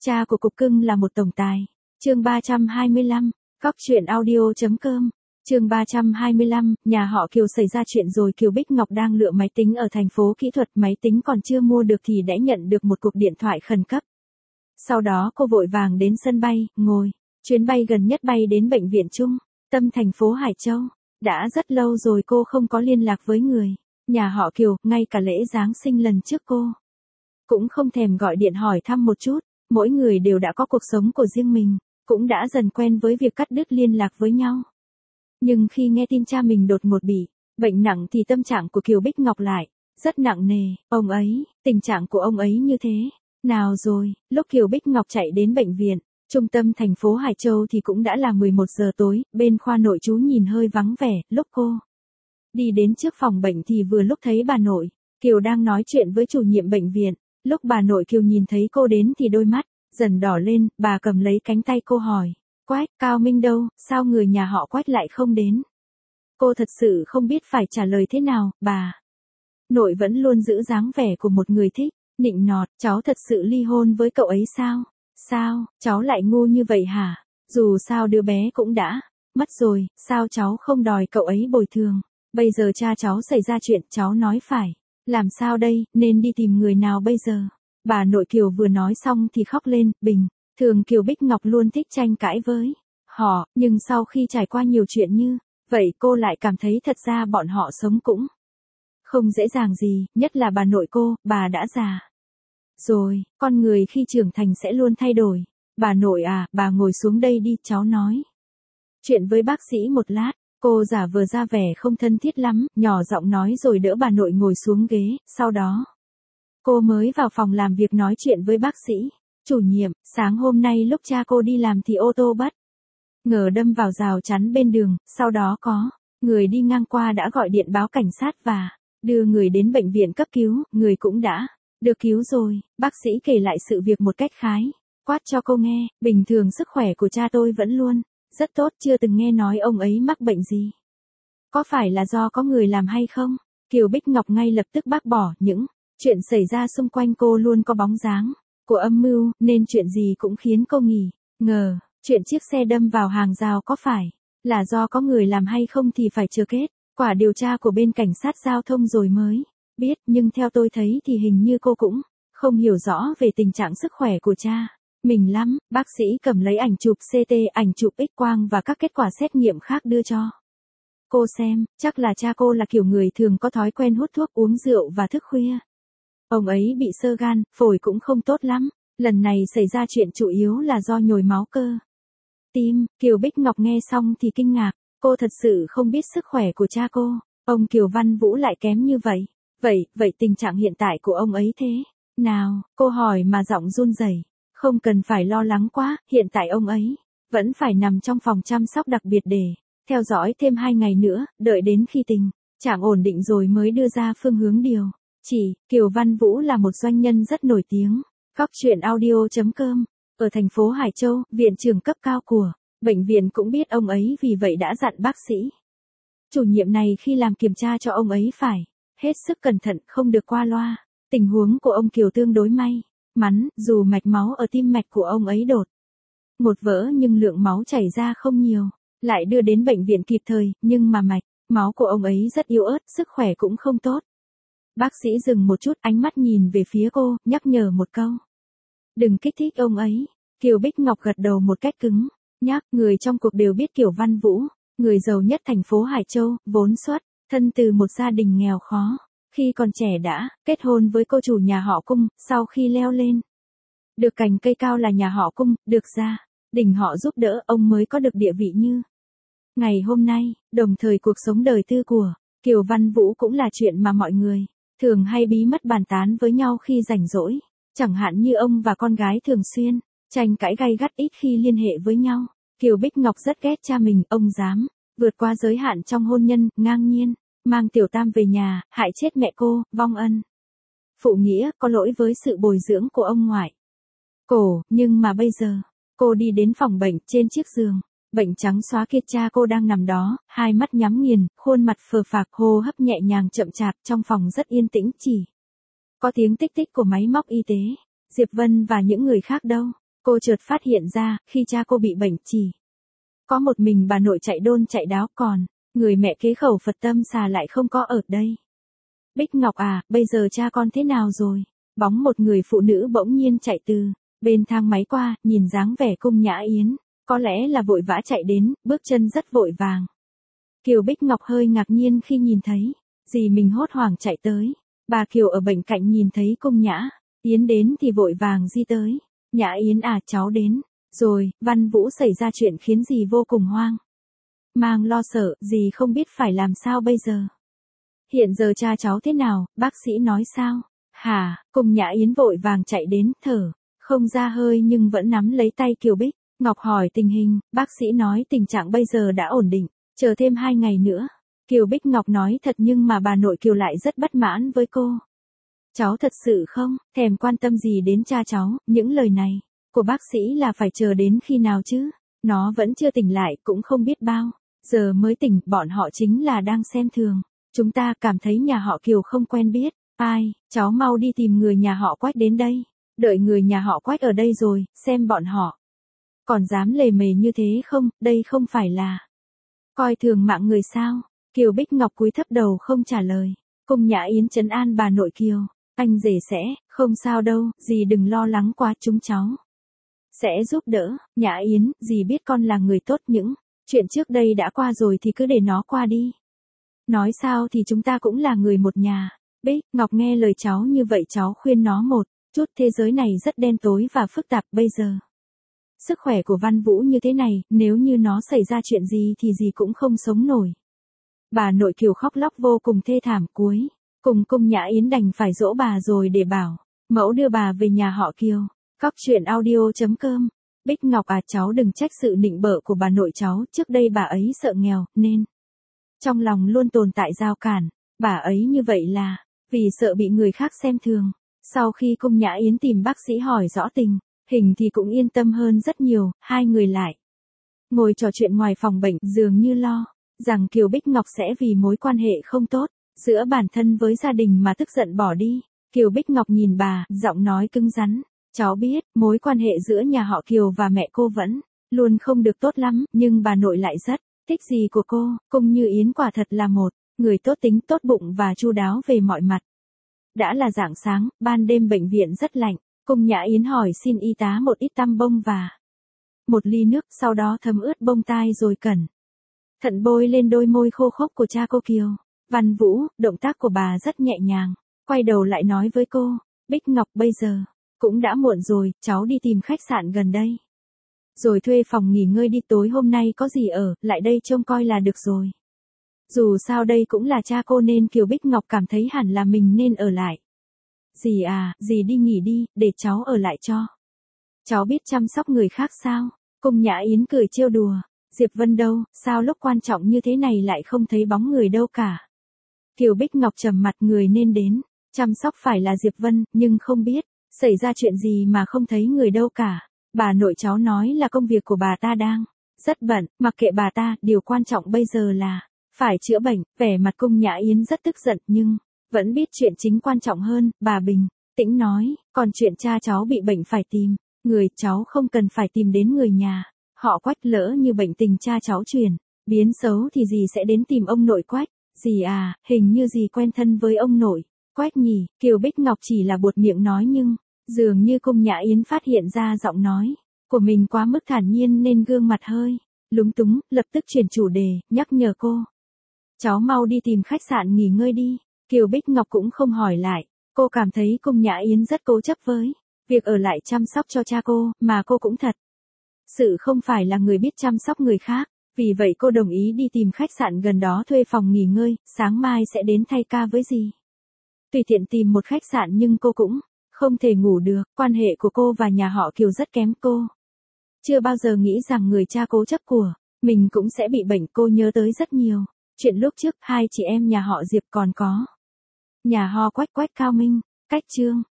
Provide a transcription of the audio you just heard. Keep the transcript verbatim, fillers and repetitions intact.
Cha của cục cưng là một tổng tài. Chương ba trăm hai mươi lăm, Cóc truyện audio chấm com. Chương ba trăm hai mươi lăm, nhà họ Kiều xảy ra chuyện rồi. Kiều Bích Ngọc đang lựa máy tính ở thành phố kỹ thuật, máy tính còn chưa mua được thì đã nhận được một cuộc điện thoại khẩn cấp. Sau đó cô vội vàng đến sân bay, ngồi chuyến bay gần nhất bay đến bệnh viện trung tâm thành phố Hải Châu. Đã rất lâu rồi cô không có liên lạc với người nhà họ Kiều, ngay cả lễ Giáng sinh lần trước cô cũng không thèm gọi điện hỏi thăm một chút. Mỗi người đều đã có cuộc sống của riêng mình, cũng đã dần quen với việc cắt đứt liên lạc với nhau. Nhưng khi nghe tin cha mình đột ngột bị bệnh nặng thì tâm trạng của Kiều Bích Ngọc lại rất nặng nề. Ông ấy, tình trạng của ông ấy như thế nào rồi? Lúc Kiều Bích Ngọc chạy đến bệnh viện trung tâm thành phố Hải Châu thì cũng đã là mười một giờ tối, bên khoa nội trú nhìn hơi vắng vẻ. Lúc cô đi đến trước phòng bệnh thì vừa lúc thấy bà nội Kiều đang nói chuyện với chủ nhiệm bệnh viện. Lúc bà nội Kiều nhìn thấy cô đến thì đôi mắt dần đỏ lên, bà cầm lấy cánh tay cô hỏi: Quách, Cao Minh đâu, sao người nhà họ Quách lại không đến? Cô thật sự không biết phải trả lời thế nào. Bà nội vẫn luôn giữ dáng vẻ của một người thích nịnh nọt. Cháu thật sự ly hôn với cậu ấy sao? Sao, cháu lại ngu như vậy hả? Dù sao đứa bé cũng đã mất rồi, sao cháu không đòi cậu ấy bồi thường? Bây giờ cha cháu xảy ra chuyện, cháu nói phải làm sao đây, nên đi tìm người nào bây giờ? Bà nội Kiều vừa nói xong thì khóc lên. Bình thường Kiều Bích Ngọc luôn thích tranh cãi với họ, nhưng sau khi trải qua nhiều chuyện như vậy cô lại cảm thấy thật ra bọn họ sống cũng không dễ dàng gì, nhất là bà nội cô, bà đã già rồi, con người khi trưởng thành sẽ luôn thay đổi. Bà nội à, bà ngồi xuống đây đi, cháu nói chuyện với bác sĩ một lát. Cô giả vờ ra vẻ không thân thiết lắm, nhỏ giọng nói rồi đỡ bà nội ngồi xuống ghế. Sau đó cô mới vào phòng làm việc nói chuyện với bác sĩ. Chủ nhiệm, sáng hôm nay lúc cha cô đi làm thì ô tô bất ngờ đâm vào rào chắn bên đường, sau đó có người đi ngang qua đã gọi điện báo cảnh sát và đưa người đến bệnh viện cấp cứu, người cũng đã được cứu rồi. Bác sĩ kể lại sự việc một cách khái quát cho cô nghe. Bình thường sức khỏe của cha tôi vẫn luôn rất tốt, chưa từng nghe nói ông ấy mắc bệnh gì. Có phải là do có người làm hay không? Kiều Bích Ngọc ngay lập tức bác bỏ. Những chuyện xảy ra xung quanh cô luôn có bóng dáng của âm mưu, nên chuyện gì cũng khiến cô nghi ngờ. Chuyện chiếc xe đâm vào hàng rào có phải là do có người làm hay không thì phải chờ kết quả điều tra của bên cảnh sát giao thông rồi mới biết, nhưng theo tôi thấy thì hình như cô cũng không hiểu rõ về tình trạng sức khỏe của cha mình lắm. Bác sĩ cầm lấy ảnh chụp xê tê, ảnh chụp X quang và các kết quả xét nghiệm khác đưa cho cô xem. Chắc là cha cô là kiểu người thường có thói quen hút thuốc, uống rượu và thức khuya. Ông ấy bị xơ gan, phổi cũng không tốt lắm. Lần này xảy ra chuyện chủ yếu là do nhồi máu cơ tim. Kiều Bích Ngọc nghe xong thì kinh ngạc. Cô thật sự không biết sức khỏe của cha cô, ông Kiều Văn Vũ lại kém như vậy. Vậy, vậy tình trạng hiện tại của ông ấy thế nào? Cô hỏi mà giọng run rẩy. Không cần phải lo lắng quá, hiện tại ông ấy vẫn phải nằm trong phòng chăm sóc đặc biệt để theo dõi thêm hai ngày nữa, đợi đến khi tình trạng ổn định rồi mới đưa ra phương hướng điều chỉ. Kiều Văn Vũ là một doanh nhân rất nổi tiếng. Cóc truyện audio chấm com. Ở thành phố Hải Châu, viện trưởng cấp cao của bệnh viện cũng biết ông ấy, vì vậy đã dặn bác sĩ chủ nhiệm này khi làm kiểm tra cho ông ấy phải hết sức cẩn thận, không được qua loa. Tình huống của ông Kiều tương đối may mắn, dù mạch máu ở tim mạch của ông ấy đột ngột vỡ nhưng lượng máu chảy ra không nhiều, lại đưa đến bệnh viện kịp thời, nhưng mà mạch máu của ông ấy rất yếu ớt, sức khỏe cũng không tốt. Bác sĩ dừng một chút, ánh mắt nhìn về phía cô, nhắc nhở một câu. Đừng kích thích ông ấy. Kiều Bích Ngọc gật đầu một cách cứng nhắc. Người trong cuộc đều biết Kiều Văn Vũ, người giàu nhất thành phố Hải Châu, vốn xuất thân từ một gia đình nghèo khó. Khi còn trẻ đã kết hôn với cô chủ nhà họ Cung, sau khi leo lên được cành cây cao là nhà họ Cung, được gia đình họ giúp đỡ, ông mới có được địa vị như ngày hôm nay. Đồng thời cuộc sống đời tư của Kiều Văn Vũ cũng là chuyện mà mọi người thường hay bí mật bàn tán với nhau khi rảnh rỗi. Chẳng hạn như ông và con gái thường xuyên tranh cãi gay gắt, ít khi liên hệ với nhau. Kiều Bích Ngọc rất ghét cha mình, ông dám vượt qua giới hạn trong hôn nhân, ngang nhiên mang Tiểu Tam về nhà, hại chết mẹ cô, vong ân phụ nghĩa, có lỗi với sự bồi dưỡng của ông ngoại cổ. Nhưng mà bây giờ, cô đi đến phòng bệnh, trên chiếc giường bệnh trắng xóa kia cha cô đang nằm đó, hai mắt nhắm nghiền, khuôn mặt phờ phạc, hô hấp nhẹ nhàng chậm chạp. Trong phòng rất yên tĩnh, chỉ có tiếng tích tích của máy móc y tế. Diệp Vân và những người khác đâu? Cô chợt phát hiện ra, khi cha cô bị bệnh chỉ có một mình bà nội chạy đôn chạy đáo, còn người mẹ kế khẩu Phật tâm xà lại không có ở đây. Bích Ngọc à, bây giờ cha con thế nào rồi? Bóng một người phụ nữ bỗng nhiên chạy từ bên thang máy qua, nhìn dáng vẻ Cung Nhã Yến, có lẽ là vội vã chạy đến, bước chân rất vội vàng. Kiều Bích Ngọc hơi ngạc nhiên khi nhìn thấy dì mình hốt hoảng chạy tới. Bà Kiều ở bên cạnh nhìn thấy Cung Nhã Yến đến thì vội vàng di tới. Nhã Yến à, cháu đến rồi. Văn Vũ xảy ra chuyện khiến dì vô cùng hoang mang lo sợ, dì không biết phải làm sao bây giờ. Hiện giờ cha cháu thế nào, bác sĩ nói sao? Hả? Cung Nhã Yến vội vàng chạy đến, thở không ra hơi nhưng vẫn nắm lấy tay Kiều Bích Ngọc hỏi tình hình. Bác sĩ nói tình trạng bây giờ đã ổn định, chờ thêm hai ngày nữa. Kiều Bích Ngọc nói thật nhưng mà bà nội Kiều lại rất bất mãn với cô. Cháu thật sự không thèm quan tâm gì đến cha cháu, những lời này của bác sĩ là phải chờ đến khi nào chứ? Nó vẫn chưa tỉnh lại, cũng không biết bao giờ mới tỉnh, bọn họ chính là đang xem thường chúng ta, cảm thấy nhà họ Kiều không quen biết ai. Cháu mau đi tìm người nhà họ Quách đến đây. Đợi người nhà họ Quách ở đây rồi, xem bọn họ còn dám lề mề như thế không, đây không phải là coi thường mạng người sao? Kiều Bích Ngọc cúi thấp đầu không trả lời. Cung Nhã Yến trấn an bà nội Kiều. Anh rể sẽ, không sao đâu, dì đừng lo lắng quá, chúng cháu sẽ giúp đỡ. Nhã Yến, dì biết con là người tốt, những chuyện trước đây đã qua rồi thì cứ để nó qua đi. Nói sao thì chúng ta cũng là người một nhà. Bích Ngọc nghe lời cháu như vậy, cháu khuyên nó một chút, thế giới này rất đen tối và phức tạp bây giờ. Sức khỏe của Văn Vũ như thế này, nếu như nó xảy ra chuyện gì thì dì cũng không sống nổi. Bà nội Kiều khóc lóc vô cùng thê thảm, cuối cùng Cung Nhã Yến đành phải dỗ bà rồi để bảo mẫu đưa bà về nhà họ Kiều. Cóc truyện audio chấm com. Bích Ngọc à, cháu đừng trách sự nịnh bợ của bà nội cháu, trước đây bà ấy sợ nghèo, nên trong lòng luôn tồn tại rào cản. Bà ấy như vậy là vì sợ bị người khác xem thường. Sau khi Cung Nhã Yến tìm bác sĩ hỏi rõ tình hình thì cũng yên tâm hơn rất nhiều. Hai người lại ngồi trò chuyện ngoài phòng bệnh, dường như lo rằng Kiều Bích Ngọc sẽ vì mối quan hệ không tốt giữa bản thân với gia đình mà tức giận bỏ đi. Kiều Bích Ngọc nhìn bà, giọng nói cứng rắn. Cháu biết, mối quan hệ giữa nhà họ Kiều và mẹ cô vẫn luôn không được tốt lắm, nhưng bà nội lại rất thích dì của cô. Cung Như Yến quả thật là một người tốt tính, tốt bụng và chu đáo về mọi mặt. Đã là rạng sáng, ban đêm bệnh viện rất lạnh. Cung Nhã Yến hỏi xin y tá một ít tăm bông và một ly nước, sau đó thấm ướt bông tai rồi cẩn thận bôi lên đôi môi khô khốc của cha cô Kiều. Văn Vũ, động tác của bà rất nhẹ nhàng, quay đầu lại nói với cô, Bích Ngọc bây giờ cũng đã muộn rồi, cháu đi tìm khách sạn gần đây rồi thuê phòng nghỉ ngơi đi, tối hôm nay có gì ở lại đây trông coi là được rồi. Dù sao đây cũng là cha cô nên Kiều Bích Ngọc cảm thấy hẳn là mình nên ở lại. Dì à, dì đi nghỉ đi, để cháu ở lại cho. Cháu biết chăm sóc người khác sao? Cung Nhã Yến cười trêu đùa. Diệp Vân đâu, sao lúc quan trọng như thế này lại không thấy bóng người đâu cả? Kiều Bích Ngọc trầm mặt, người nên đến chăm sóc phải là Diệp Vân, nhưng không biết xảy ra chuyện gì mà không thấy người đâu cả. Bà nội cháu nói là công việc của bà ta đang rất bận, mặc kệ bà ta, điều quan trọng bây giờ là phải chữa bệnh. Vẻ mặt Cung Nhã Yến rất tức giận nhưng vẫn biết chuyện chính quan trọng hơn. Bà bình tĩnh nói, còn chuyện cha cháu bị bệnh phải tìm người, cháu không cần phải tìm đến người nhà họ Quách, lỡ như bệnh tình cha cháu chuyển biến xấu thì dì sẽ đến tìm ông nội Quách. Dì à, hình như dì quen thân với ông nội Quách nhỉ? Kiều Bích Ngọc chỉ là buột miệng nói, nhưng dường như Cung Nhã Yến phát hiện ra giọng nói của mình quá mức thản nhiên nên gương mặt hơi lúng túng, lập tức chuyển chủ đề, nhắc nhở cô. Cháu mau đi tìm khách sạn nghỉ ngơi đi. Kiều Bích Ngọc cũng không hỏi lại. Cô cảm thấy Cung Nhã Yến rất cố chấp với việc ở lại chăm sóc cho cha cô, mà cô cũng thật sự không phải là người biết chăm sóc người khác. Vì vậy cô đồng ý đi tìm khách sạn gần đó thuê phòng nghỉ ngơi, sáng mai sẽ đến thay ca với dì. Tùy tiện tìm một khách sạn nhưng cô cũng không thể ngủ được. Quan hệ của cô và nhà họ Kiều rất kém. Cô chưa bao giờ nghĩ rằng người cha cố chấp của mình cũng sẽ bị bệnh. Cô nhớ tới rất nhiều chuyện lúc trước, hai chị em nhà họ Diệp, còn có nhà họ Quách, Quách Cao Minh, Cách Trương.